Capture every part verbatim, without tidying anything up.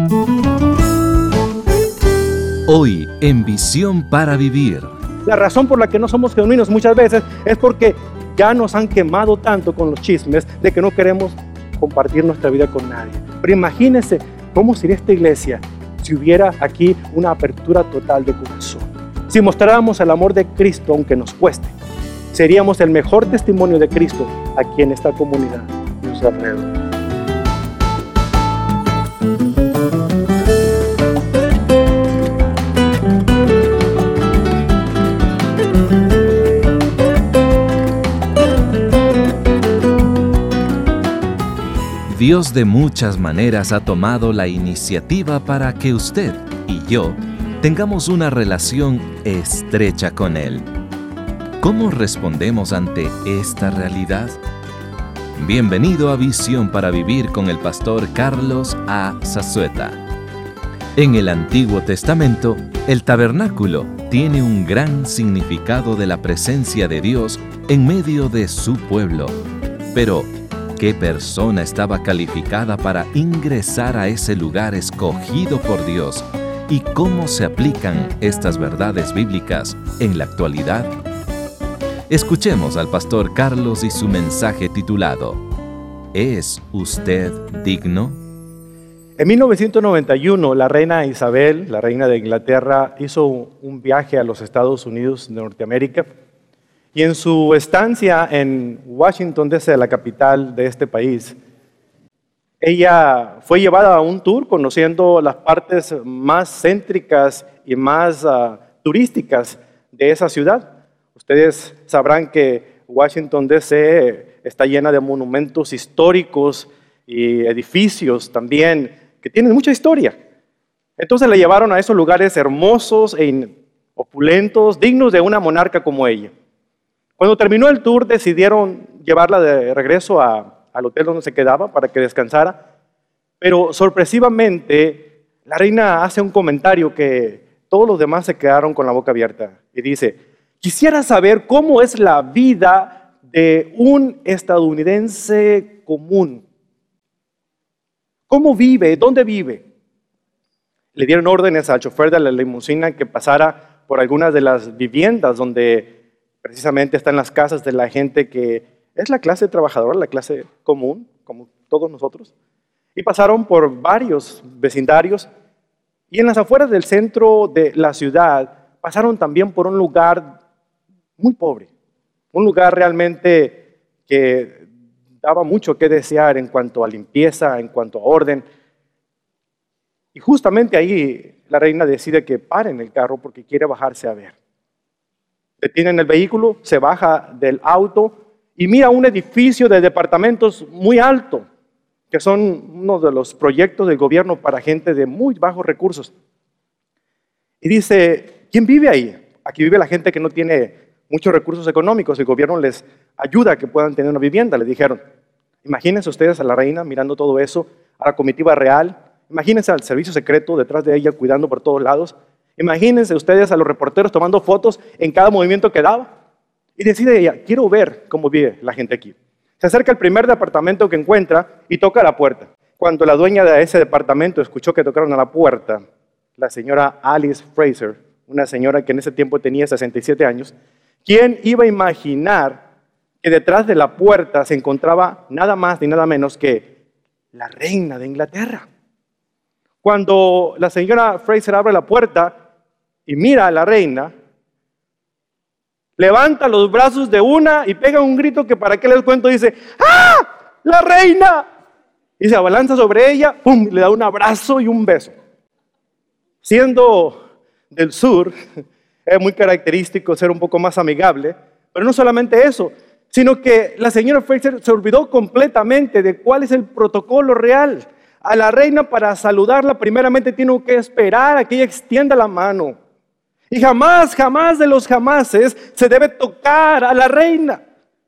Hoy en Visión para Vivir. La razón por la que no somos genuinos muchas veces es porque ya nos han quemado tanto con los chismes de que no queremos compartir nuestra vida con nadie. Pero imagínense cómo sería esta iglesia si hubiera aquí una apertura total de corazón. Si mostráramos el amor de Cristo aunque nos cueste, seríamos el mejor testimonio de Cristo aquí en esta comunidad y en su alrededor. Dios de muchas maneras ha tomado la iniciativa para que usted y yo tengamos una relación estrecha con Él. ¿Cómo respondemos ante esta realidad? Bienvenido a Visión para Vivir con el pastor Carlos A. Zazueta. En el Antiguo Testamento, el tabernáculo tiene un gran significado de la presencia de Dios en medio de su pueblo. Pero, ¿qué persona estaba calificada para ingresar a ese lugar escogido por Dios? ¿Y cómo se aplican estas verdades bíblicas en la actualidad? Escuchemos al pastor Carlos y su mensaje titulado ¿Es usted digno? En mil novecientos noventa y uno, la reina Isabel, la reina de Inglaterra, hizo un viaje a los Estados Unidos de Norteamérica. Y en su estancia en Washington, D C, la capital de este país, ella fue llevada a un tour conociendo las partes más céntricas y más uh, turísticas de esa ciudad. Ustedes sabrán que Washington, D C está llena de monumentos históricos y edificios también que tienen mucha historia. Entonces la llevaron a esos lugares hermosos e opulentos, dignos de una monarca como ella. Cuando terminó el tour, decidieron llevarla de regreso a, al hotel donde se quedaba para que descansara. Pero sorpresivamente, la reina hace un comentario que todos los demás se quedaron con la boca abierta. Y dice, quisiera saber cómo es la vida de un estadounidense común. ¿Cómo vive? ¿Dónde vive? Le dieron órdenes al chofer de la limusina que pasara por algunas de las viviendas donde precisamente están las casas de la gente que es la clase trabajadora, la clase común, como todos nosotros. Y pasaron por varios vecindarios y en las afueras del centro de la ciudad pasaron también por un lugar muy pobre, un lugar realmente que daba mucho que desear en cuanto a limpieza, en cuanto a orden. Y justamente ahí la reina decide que paren el carro porque quiere bajarse a ver. Detienen el vehículo, se baja del auto y mira un edificio de departamentos muy alto, que son uno de los proyectos del gobierno para gente de muy bajos recursos. Y dice, ¿quién vive ahí? Aquí vive la gente que no tiene muchos recursos económicos. El gobierno les ayuda a que puedan tener una vivienda, le dijeron. Imagínense ustedes a la reina mirando todo eso, a la comitiva real. Imagínense al servicio secreto detrás de ella cuidando por todos lados. Imagínense ustedes a los reporteros tomando fotos en cada movimiento que daba. Y decide ella, quiero ver cómo vive la gente aquí. Se acerca al primer departamento que encuentra y toca la puerta. Cuando la dueña de ese departamento escuchó que tocaron a la puerta, la señora Alice Fraser, una señora que en ese tiempo tenía sesenta y siete años, ¿quién iba a imaginar que detrás de la puerta se encontraba nada más ni nada menos que la reina de Inglaterra? Cuando la señora Fraser abre la puerta y mira a la reina, levanta los brazos de una y pega un grito que para qué les cuento, dice, ¡ah! ¡La reina! Y se abalanza sobre ella, ¡pum! Le da un abrazo y un beso. Siendo del sur, es muy característico ser un poco más amigable, pero no solamente eso, sino que la señora Fraser se olvidó completamente de cuál es el protocolo real. A la reina, para saludarla, primeramente tiene que esperar a que ella extienda la mano. Y jamás, jamás de los jamases se debe tocar a la reina.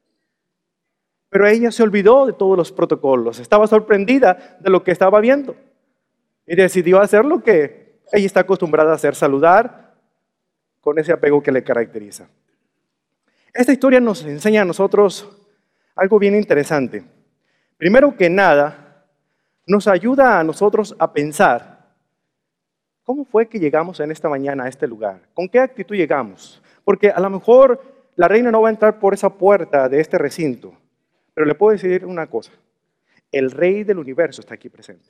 Pero ella se olvidó de todos los protocolos, estaba sorprendida de lo que estaba viendo. Y decidió hacer lo que ella está acostumbrada a hacer, saludar con ese apego que le caracteriza. Esta historia nos enseña a nosotros algo bien interesante. Primero que nada, nos ayuda a nosotros a pensar ¿Cómo fue que llegamos en esta mañana a este lugar? ¿Con qué actitud llegamos? Porque a lo mejor la reina no va a entrar por esa puerta de este recinto, pero le puedo decir una cosa. El Rey del universo está aquí presente.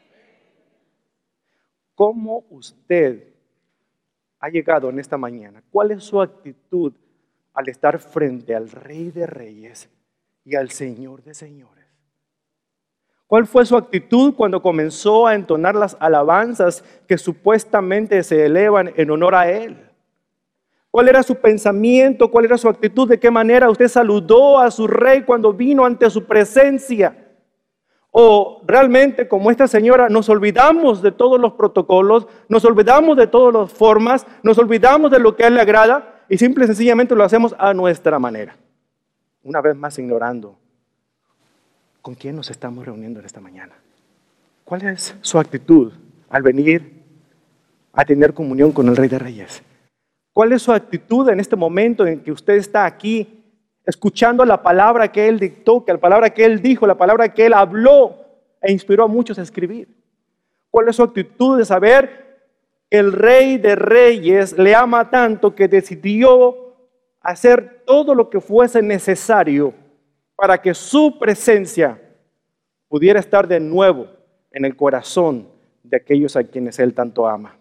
¿Cómo usted ha llegado en esta mañana? ¿Cuál es su actitud al estar frente al Rey de Reyes y al Señor de Señores? ¿Cuál fue su actitud cuando comenzó a entonar las alabanzas que supuestamente se elevan en honor a Él? ¿Cuál era su pensamiento? ¿Cuál era su actitud? ¿De qué manera usted saludó a su Rey cuando vino ante su presencia? O realmente, como esta señora, nos olvidamos de todos los protocolos, nos olvidamos de todas las formas, nos olvidamos de lo que a Él le agrada y simple y sencillamente lo hacemos a nuestra manera. Una vez más ignorando, ¿con quién nos estamos reuniendo en esta mañana? ¿Cuál es su actitud al venir a tener comunión con el Rey de Reyes? ¿Cuál es su actitud en este momento en que usted está aquí escuchando la palabra que Él dictó, que la palabra que Él dijo, la palabra que Él habló e inspiró a muchos a escribir? ¿Cuál es su actitud de saber que el Rey de Reyes le ama tanto que decidió hacer todo lo que fuese necesario para que su presencia pudiera estar de nuevo en el corazón de aquellos a quienes Él tanto ama?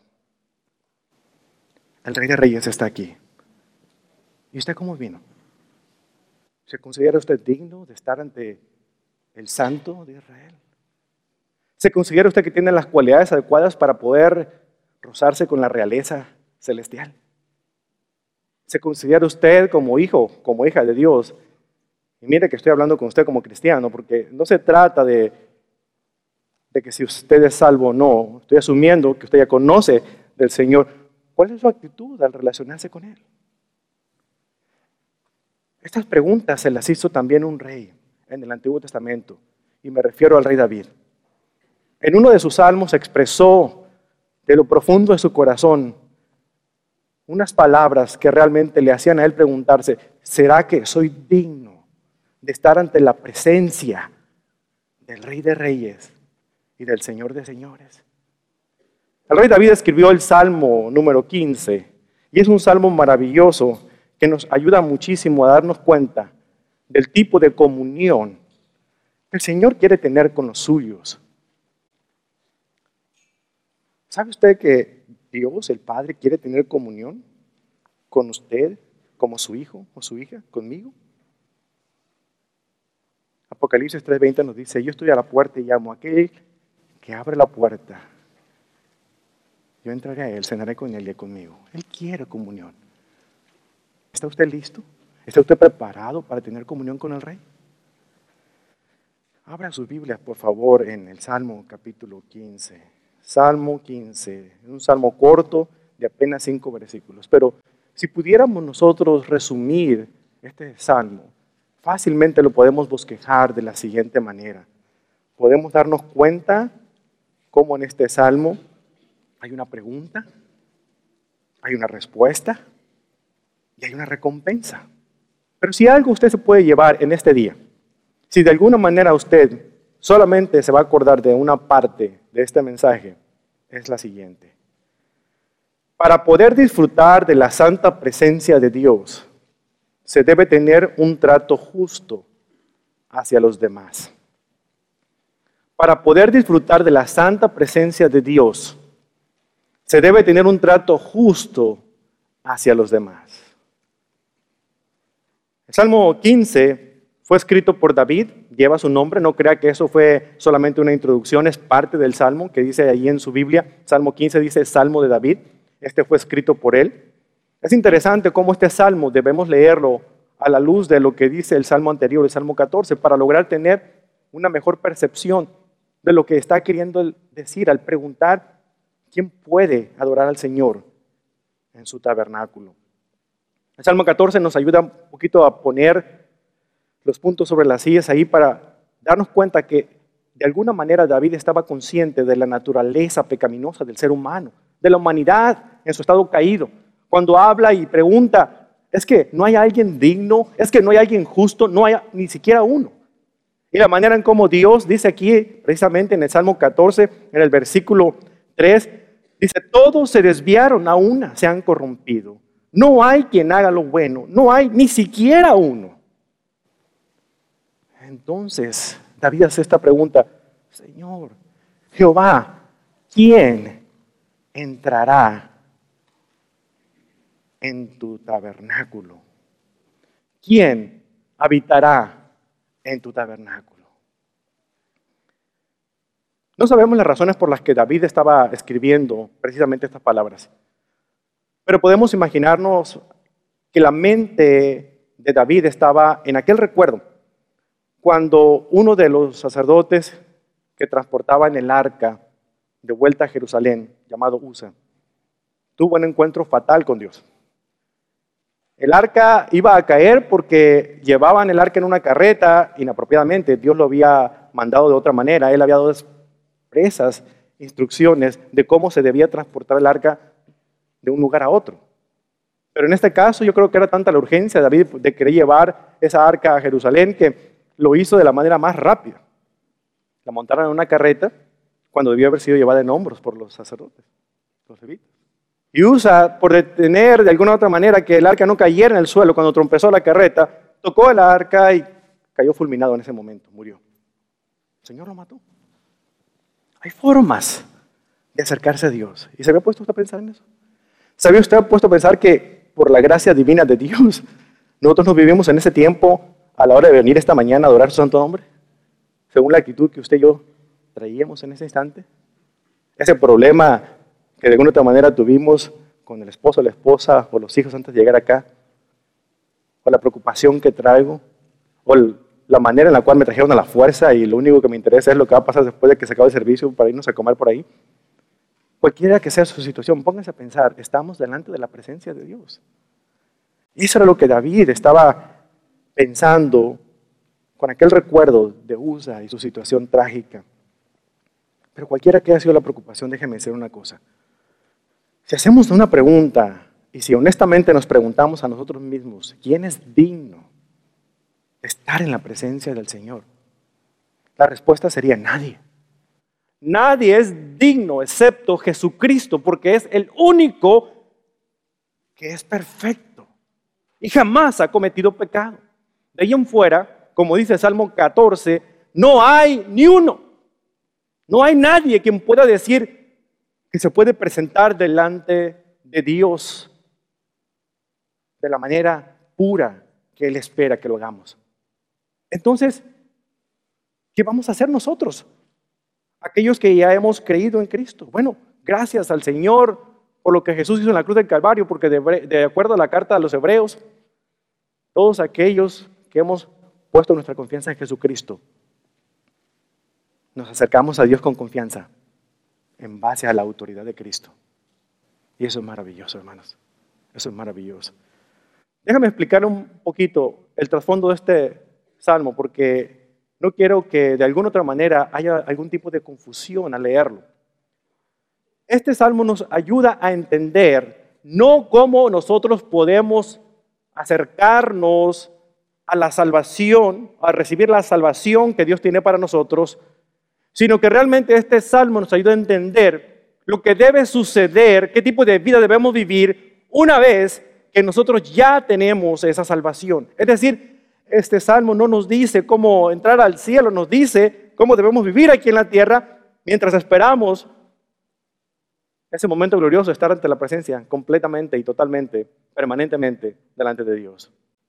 El Rey de Reyes está aquí. ¿Y usted cómo vino? ¿Se considera usted digno de estar ante el Santo de Israel? ¿Se considera usted que tiene las cualidades adecuadas para poder rozarse con la realeza celestial? ¿Se considera usted como hijo, como hija de Dios? Y mire que estoy hablando con usted como cristiano, porque no se trata de, de que si usted es salvo o no. Estoy asumiendo que usted ya conoce del Señor. ¿Cuál es su actitud al relacionarse con Él? Estas preguntas se las hizo también un rey en el Antiguo Testamento, y me refiero al rey David. En uno de sus salmos expresó de lo profundo de su corazón unas palabras que realmente le hacían a él preguntarse, ¿será que soy digno de estar ante la presencia del Rey de Reyes y del Señor de Señores? El rey David escribió el Salmo número quince, y es un salmo maravilloso que nos ayuda muchísimo a darnos cuenta del tipo de comunión que el Señor quiere tener con los suyos. ¿Sabe usted que Dios, el Padre, quiere tener comunión con usted, como su hijo o su hija, conmigo? Apocalipsis tres veinte nos dice, yo estoy a la puerta y llamo a aquel que abre la puerta. Yo entraré a Él, cenaré con Él y conmigo. Él quiere comunión. ¿Está usted listo? ¿Está usted preparado para tener comunión con el Rey? Abra sus Biblias, por favor, en el Salmo capítulo quince. Salmo quince, un salmo corto de apenas cinco versículos. Pero si pudiéramos nosotros resumir este salmo, fácilmente lo podemos bosquejar de la siguiente manera. Podemos darnos cuenta cómo en este salmo hay una pregunta, hay una respuesta y hay una recompensa. Pero si algo usted se puede llevar en este día, si de alguna manera usted solamente se va a acordar de una parte de este mensaje, es la siguiente. Para poder disfrutar de la santa presencia de Dios, se debe tener un trato justo hacia los demás. Para poder disfrutar de la santa presencia de Dios, se debe tener un trato justo hacia los demás. El Salmo quince fue escrito por David, lleva su nombre, no crea que eso fue solamente una introducción, es parte del Salmo que dice ahí en su Biblia. Salmo quince dice Salmo de David, este fue escrito por él. Es interesante cómo este Salmo debemos leerlo a la luz de lo que dice el Salmo anterior, el Salmo catorce, para lograr tener una mejor percepción de lo que está queriendo decir al preguntar quién puede adorar al Señor en su tabernáculo. El Salmo catorce nos ayuda un poquito a poner los puntos sobre las sillas ahí para darnos cuenta que de alguna manera David estaba consciente de la naturaleza pecaminosa del ser humano, de la humanidad en su estado caído. Cuando habla y pregunta, es que no hay alguien digno, es que no hay alguien justo, no hay ni siquiera uno. Y la manera en cómo Dios dice aquí, precisamente en el Salmo catorce, en el versículo tres, Dice, todos se desviaron, a una se han corrompido. No hay quien haga lo bueno, no hay ni siquiera uno. Entonces, David hace esta pregunta, Señor, Jehová, ¿quién entrará en tu tabernáculo? ¿Quién habitará en tu tabernáculo? No sabemos las razones por las que David estaba escribiendo precisamente estas palabras, pero podemos imaginarnos que la mente de David estaba en aquel recuerdo, cuando uno de los sacerdotes que transportaban el arca de vuelta a Jerusalén, llamado Uza, tuvo un encuentro fatal con Dios. El arca iba a caer porque llevaban el arca en una carreta inapropiadamente. Dios lo había mandado de otra manera. Él había dado expresas instrucciones de cómo se debía transportar el arca de un lugar a otro. Pero en este caso yo creo que era tanta la urgencia de David de querer llevar esa arca a Jerusalén que lo hizo de la manera más rápida. La montaron en una carreta cuando debió haber sido llevada en hombros por los sacerdotes, los levitas. Y Uza, por detener de alguna otra manera que el arca no cayera en el suelo cuando trompezó la carreta, tocó el arca y cayó fulminado en ese momento, murió. El Señor lo mató. Hay formas de acercarse a Dios. ¿Y se había puesto usted a pensar en eso? ¿Se había usted puesto a pensar que por la gracia divina de Dios, nosotros nos vivimos en ese tiempo a la hora de venir esta mañana a adorar su santo nombre? Según la actitud que usted y yo traíamos en ese instante. Ese problema que de alguna otra manera tuvimos con el esposo, la esposa o los hijos antes de llegar acá, o la preocupación que traigo, o la manera en la cual me trajeron a la fuerza y lo único que me interesa es lo que va a pasar después de que se acabe el servicio para irnos a comer por ahí. Cualquiera que sea su situación, pónganse a pensar, estamos delante de la presencia de Dios. Y eso era lo que David estaba pensando con aquel recuerdo de Uza y su situación trágica. Pero cualquiera que haya sido la preocupación, déjeme decir una cosa. Si hacemos una pregunta y si honestamente nos preguntamos a nosotros mismos, ¿quién es digno de estar en la presencia del Señor? La respuesta sería nadie. Nadie es digno excepto Jesucristo, porque es el único que es perfecto y jamás ha cometido pecado. De ahí en fuera, como dice el Salmo catorce, no hay ni uno. No hay nadie quien pueda decir que se puede presentar delante de Dios de la manera pura que Él espera que lo hagamos. Entonces, ¿qué vamos a hacer nosotros? Aquellos que ya hemos creído en Cristo. Bueno, gracias al Señor por lo que Jesús hizo en la cruz del Calvario, porque de, de acuerdo a la carta de los Hebreos, todos aquellos que hemos puesto nuestra confianza en Jesucristo, nos acercamos a Dios con confianza en base a la autoridad de Cristo. Y eso es maravilloso, hermanos. Eso es maravilloso. Déjame explicar un poquito el trasfondo de este salmo, porque no quiero que de alguna otra manera haya algún tipo de confusión al leerlo. Este salmo nos ayuda a entender no cómo nosotros podemos acercarnos a la salvación, a recibir la salvación que Dios tiene para nosotros, sino que realmente este salmo nos ayuda a entender lo que debe suceder, qué tipo de vida debemos vivir una vez que nosotros ya tenemos esa salvación. Es decir, este salmo no nos dice cómo entrar al cielo, nos dice cómo debemos vivir aquí en la tierra mientras esperamos ese momento glorioso de estar ante la presencia completamente y totalmente, permanentemente delante de Dios.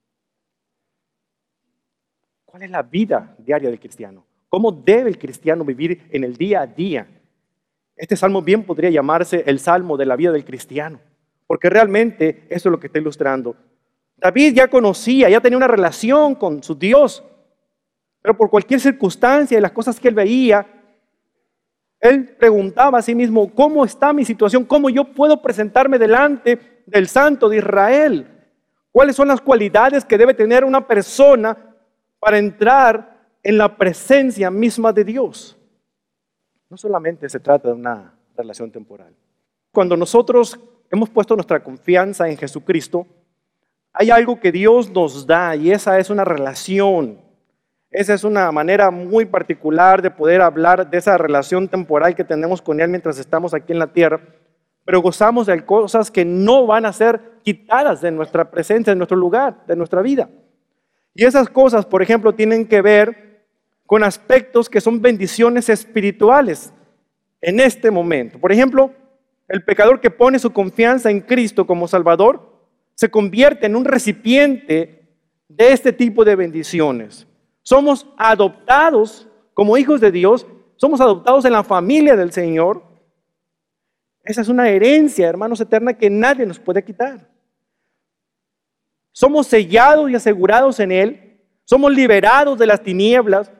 ¿Cuál es la vida diaria del cristiano? ¿Cómo debe el cristiano vivir en el día a día? Este salmo bien podría llamarse el salmo de la vida del cristiano, porque realmente eso es lo que está ilustrando. David ya conocía, ya tenía una relación con su Dios, pero por cualquier circunstancia y las cosas que él veía, él preguntaba a sí mismo, ¿cómo está mi situación? ¿Cómo yo puedo presentarme delante del Santo de Israel? ¿Cuáles son las cualidades que debe tener una persona para entrar en la presencia misma de Dios? No solamente se trata de una relación temporal. Cuando nosotros hemos puesto nuestra confianza en Jesucristo, hay algo que Dios nos da y esa es una relación. Esa es una manera muy particular de poder hablar de esa relación temporal que tenemos con Él mientras estamos aquí en la tierra. pero gozamos de cosas que no van a ser quitadas de nuestra presencia, de nuestro lugar, de nuestra vida. Y esas cosas, por ejemplo, tienen que ver con aspectos que son bendiciones espirituales en este momento. Por ejemplo, el pecador que pone su confianza en Cristo como Salvador se convierte en un recipiente de este tipo de bendiciones. Somos adoptados como hijos de Dios, somos adoptados en la familia del Señor. Esa es una herencia, hermanos, eterna que nadie nos puede quitar. Somos sellados y asegurados en Él, somos liberados de las tinieblas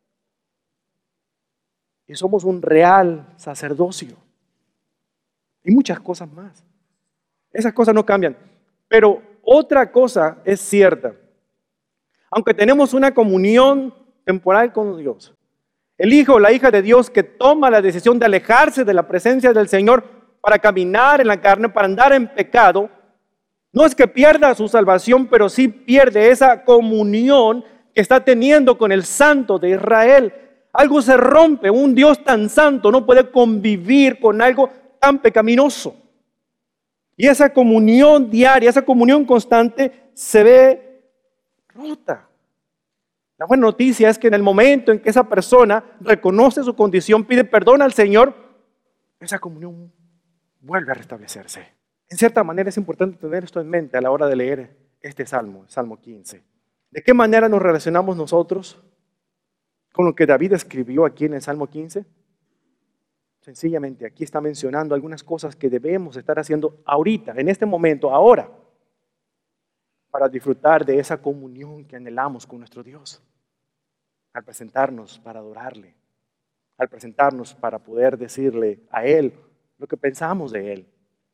y somos un real sacerdocio. Y muchas cosas más. Esas cosas no cambian. Pero otra cosa es cierta. Aunque tenemos una comunión temporal con Dios, el hijo o la hija de Dios que toma la decisión de alejarse de la presencia del Señor para caminar en la carne, para andar en pecado, no es que pierda su salvación, pero sí pierde esa comunión que está teniendo con el Santo de Israel. Algo se rompe, un Dios tan santo no puede convivir con algo tan pecaminoso. Y esa comunión diaria, esa comunión constante se ve rota. La buena noticia es que en el momento en que esa persona reconoce su condición, pide perdón al Señor, esa comunión vuelve a restablecerse. En cierta manera es importante tener esto en mente a la hora de leer este Salmo, Salmo quince. ¿De qué manera nos relacionamos nosotros con lo que David escribió aquí en el Salmo quince? Sencillamente aquí está mencionando algunas cosas que debemos estar haciendo ahorita, en este momento, ahora, para disfrutar de esa comunión que anhelamos con nuestro Dios. Al presentarnos para adorarle, al presentarnos para poder decirle a Él lo que pensamos de Él.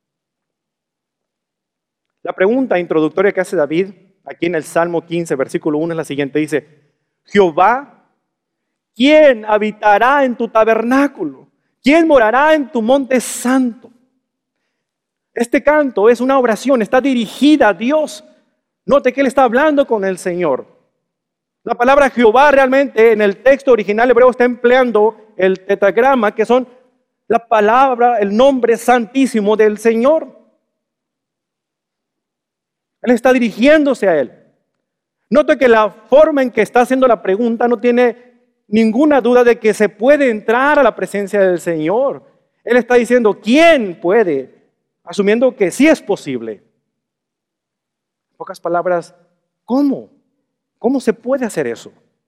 La pregunta introductoria que hace David aquí en el Salmo quince, versículo uno es la siguiente. Dice, Jehová, ¿quién habitará en tu tabernáculo? ¿Quién morará en tu monte santo? Este canto es una oración, está dirigida a Dios. Note que él está hablando con el Señor. La palabra Jehová realmente en el texto original hebreo está empleando el tetragrama, que son la palabra, el nombre santísimo del Señor. Él está dirigiéndose a Él. Note que la forma en que está haciendo la pregunta no tiene ninguna duda de que se puede entrar a la presencia del Señor. Él está diciendo, ¿quién puede? Asumiendo que sí es posible. En pocas palabras, ¿cómo? ¿Cómo se puede hacer eso?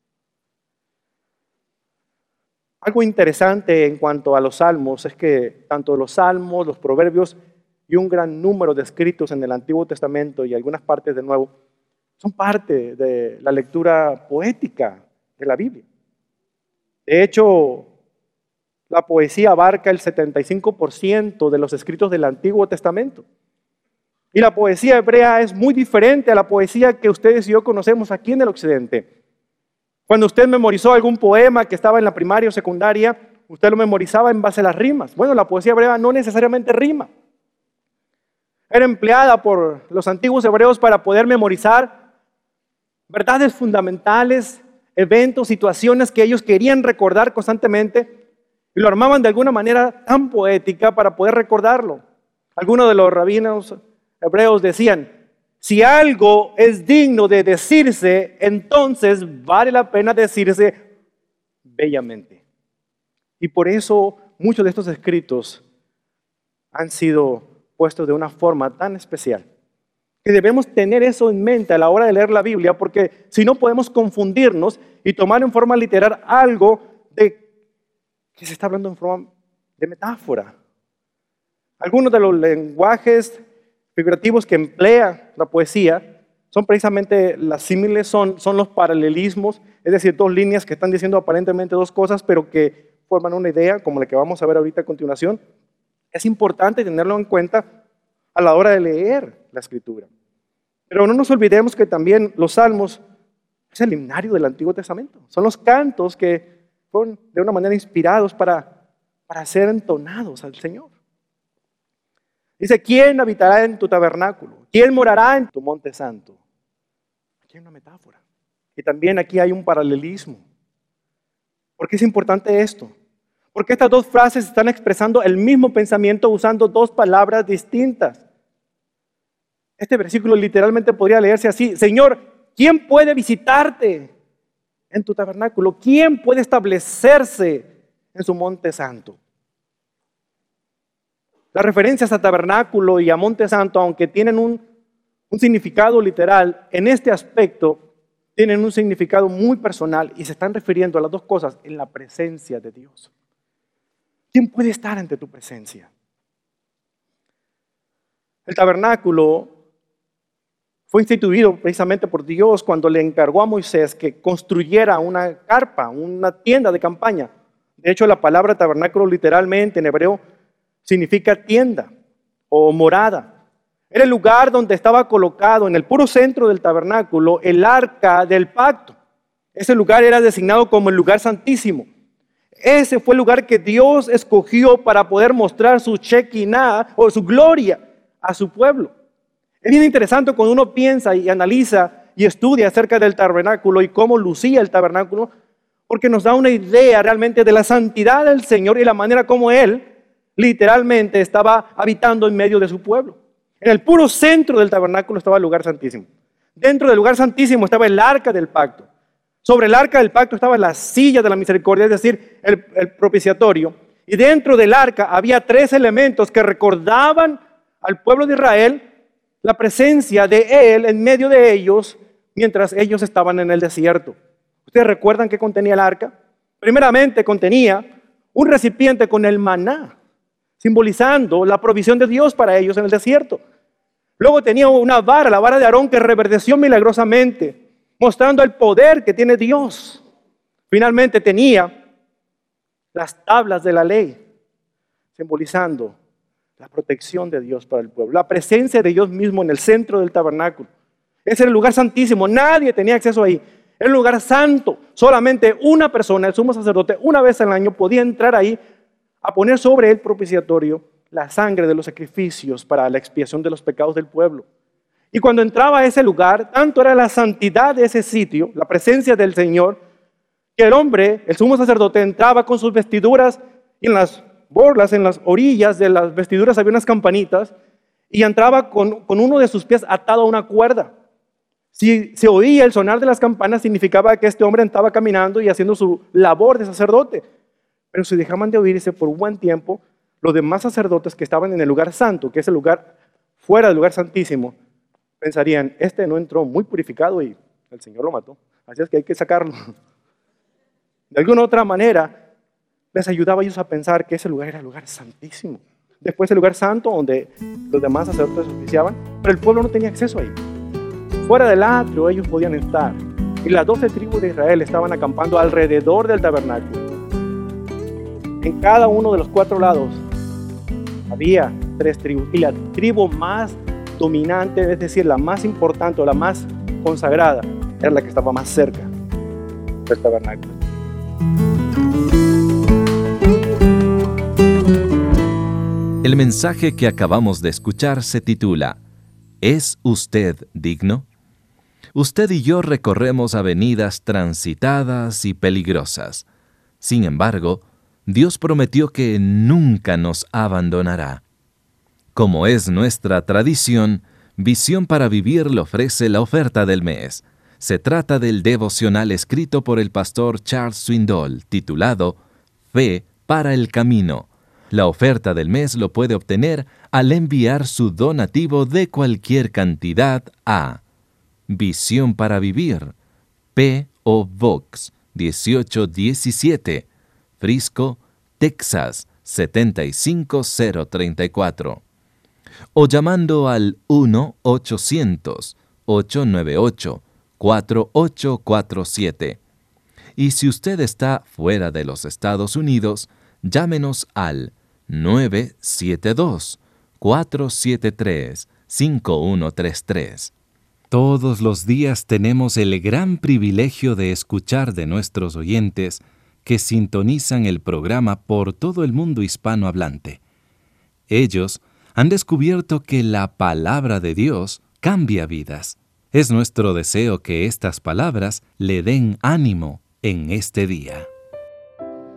Algo interesante en cuanto a los salmos es que tanto los salmos, los proverbios y un gran número de escritos en el Antiguo Testamento y algunas partes del Nuevo son parte de la lectura poética de la Biblia. De hecho, la poesía abarca el setenta y cinco por ciento de los escritos del Antiguo Testamento. Y la poesía hebrea es muy diferente a la poesía que ustedes y yo conocemos aquí en el Occidente. Cuando usted memorizó algún poema que estaba en la primaria o secundaria, usted lo memorizaba en base a las rimas. Bueno, la poesía hebrea no necesariamente rima. Era empleada por los antiguos hebreos para poder memorizar verdades fundamentales, eventos, situaciones que ellos querían recordar constantemente y lo armaban de alguna manera tan poética para poder recordarlo. Algunos de los rabinos hebreos decían, si algo es digno de decirse, entonces vale la pena decirse bellamente. Y por eso muchos de estos escritos han sido puestos de una forma tan especial, que debemos tener eso en mente a la hora de leer la Biblia, porque si no podemos confundirnos y tomar en forma literal algo de que se está hablando en forma de metáfora. Algunos de los lenguajes figurativos que emplea la poesía son precisamente las símiles, son, son los paralelismos, es decir, dos líneas que están diciendo aparentemente dos cosas, pero que forman una idea, como la que vamos a ver ahorita a continuación. Es importante tenerlo en cuenta a la hora de leer la Escritura. Pero no nos olvidemos que también los salmos es el himnario del Antiguo Testamento. Son los cantos que fueron de una manera inspirados para, para ser entonados al Señor. Dice, ¿quién habitará en tu tabernáculo? ¿Quién morará en tu monte santo? Aquí hay una metáfora. Y también aquí hay un paralelismo. ¿Por qué es importante esto? Porque estas dos frases están expresando el mismo pensamiento usando dos palabras distintas. Este versículo literalmente podría leerse así: Señor, ¿quién puede visitarte en tu tabernáculo? ¿Quién puede establecerse en su monte santo? Las referencias a tabernáculo y a monte santo, aunque tienen un, un significado literal, en este aspecto tienen un significado muy personal y se están refiriendo a las dos cosas en la presencia de Dios. ¿Quién puede estar ante tu presencia? El tabernáculo fue instituido precisamente por Dios cuando le encargó a Moisés que construyera una carpa, una tienda de campaña. De hecho, la palabra tabernáculo literalmente en hebreo significa tienda o morada. Era el lugar donde estaba colocado en el puro centro del tabernáculo el arca del pacto. Ese lugar era designado como el lugar santísimo. Ese fue el lugar que Dios escogió para poder mostrar su Shekinah o su gloria a su pueblo. Es bien interesante cuando uno piensa y analiza y estudia acerca del tabernáculo y cómo lucía el tabernáculo, porque nos da una idea realmente de la santidad del Señor y la manera como Él literalmente estaba habitando en medio de su pueblo. En el puro centro del tabernáculo estaba el lugar santísimo. Dentro del lugar santísimo estaba el arca del pacto. Sobre el arca del pacto estaba la silla de la misericordia, es decir, el, el propiciatorio. Y dentro del arca había tres elementos que recordaban al pueblo de Israel la presencia de Él en medio de ellos mientras ellos estaban en el desierto. ¿Ustedes recuerdan qué contenía el arca? Primeramente contenía un recipiente con el maná, simbolizando la provisión de Dios para ellos en el desierto. Luego tenía una vara, la vara de Aarón, que reverdeció milagrosamente, mostrando el poder que tiene Dios. Finalmente tenía las tablas de la ley, simbolizando la protección de Dios para el pueblo, la presencia de Dios mismo en el centro del tabernáculo. Ese era el lugar santísimo, nadie tenía acceso ahí. Era un lugar santo, solamente una persona, el sumo sacerdote, una vez al año podía entrar ahí a poner sobre el propiciatorio la sangre de los sacrificios para la expiación de los pecados del pueblo. Y cuando entraba a ese lugar, tanto era la santidad de ese sitio, la presencia del Señor, que el hombre, el sumo sacerdote, entraba con sus vestiduras y en las borlas, en las orillas de las vestiduras había unas campanitas, y entraba con, con uno de sus pies atado a una cuerda. Si se oía el sonar de las campanas, significaba que este hombre estaba caminando y haciendo su labor de sacerdote. Pero si dejaban de oírse por un buen tiempo, los demás sacerdotes que estaban en el lugar santo, que es el lugar fuera del lugar santísimo, pensarían: este no entró muy purificado y el Señor lo mató, así es que hay que sacarlo. De alguna otra manera, les ayudaba a ellos a pensar que ese lugar era el lugar santísimo. Después el lugar santo donde los demás sacerdotes oficiaban, pero el pueblo no tenía acceso ahí. Fuera del atrio ellos podían estar. Y las doce tribus de Israel estaban acampando alrededor del tabernáculo. En cada uno de los cuatro lados había tres tribus. Y la tribu más dominante, es decir, la más importante o la más consagrada, era la que estaba más cerca del tabernáculo. El mensaje que acabamos de escuchar se titula ¿Es usted digno? Usted y yo recorremos avenidas transitadas y peligrosas. Sin embargo, Dios prometió que nunca nos abandonará. Como es nuestra tradición, Visión para Vivir le ofrece la oferta del mes. Se trata del devocional escrito por el pastor Charles Swindoll, titulado Fe para el Camino. La oferta del mes lo puede obtener al enviar su donativo de cualquier cantidad a Visión para Vivir, P O Box dieciocho diecisiete, Frisco, Texas siete cinco cero tres cuatro, o llamando al uno ochocientos, ocho nueve ocho, cuatro ocho cuatro siete. Y si usted está fuera de los Estados Unidos, llámenos al nueve siete dos, cuatro siete tres, cinco uno tres tres. Todos los días tenemos el gran privilegio de escuchar de nuestros oyentes que sintonizan el programa por todo el mundo hispanohablante. Ellos han descubierto que la palabra de Dios cambia vidas. Es nuestro deseo que estas palabras le den ánimo en este día.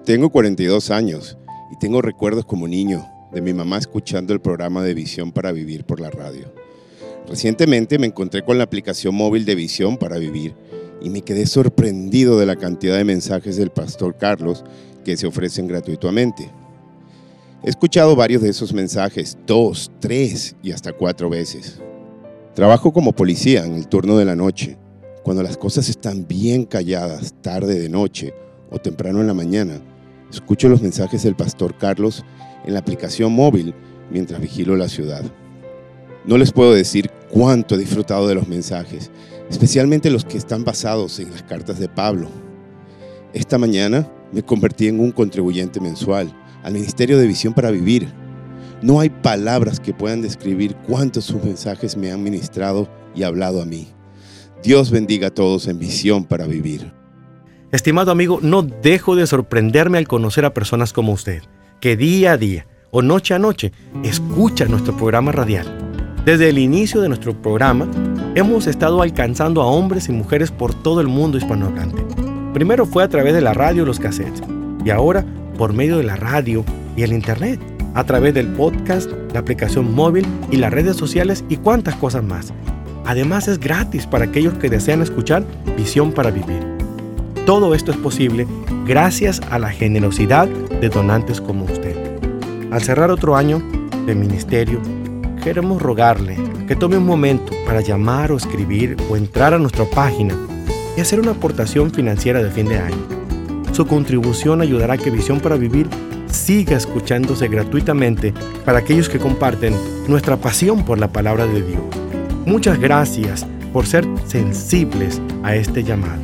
Tengo cuarenta y dos años y tengo recuerdos como niño de mi mamá escuchando el programa de Visión para Vivir por la radio. Recientemente me encontré con la aplicación móvil de Visión para Vivir y me quedé sorprendido de la cantidad de mensajes del pastor Carlos que se ofrecen gratuitamente. He escuchado varios de esos mensajes, dos, tres y hasta cuatro veces. Trabajo como policía en el turno de la noche, cuando las cosas están bien calladas, tarde de noche o temprano en la mañana. Escucho los mensajes del pastor Carlos en la aplicación móvil mientras vigilo la ciudad. No les puedo decir cuánto he disfrutado de los mensajes, especialmente los que están basados en las cartas de Pablo. Esta mañana me convertí en un contribuyente mensual al Ministerio de Visión para Vivir. No hay palabras que puedan describir cuántos sus mensajes me han ministrado y hablado a mí. Dios bendiga a todos en Visión para Vivir. Estimado amigo, no dejo de sorprenderme al conocer a personas como usted, que día a día o noche a noche escucha nuestro programa radial. Desde el inicio de nuestro programa, hemos estado alcanzando a hombres y mujeres por todo el mundo hispanohablante. Primero fue a través de la radio y los cassettes, y ahora por medio de la radio y el internet, a través del podcast, la aplicación móvil y las redes sociales y cuantas cosas más. Además es gratis para aquellos que desean escuchar Visión para Vivir. Todo esto es posible gracias a la generosidad de donantes como usted. Al cerrar otro año de ministerio, queremos rogarle que tome un momento para llamar o escribir o entrar a nuestra página y hacer una aportación financiera de fin de año. Su contribución ayudará a que Visión para Vivir siga escuchándose gratuitamente para aquellos que comparten nuestra pasión por la palabra de Dios. Muchas gracias por ser sensibles a este llamado.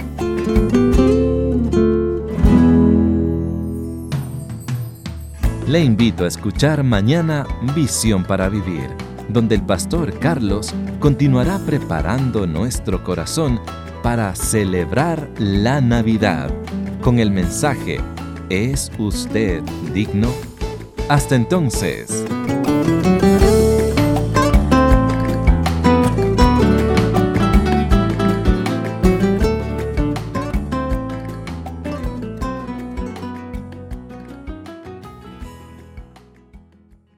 Le invito a escuchar mañana Visión para Vivir, donde el pastor Carlos continuará preparando nuestro corazón para celebrar la Navidad con el mensaje ¿Es usted digno? Hasta entonces.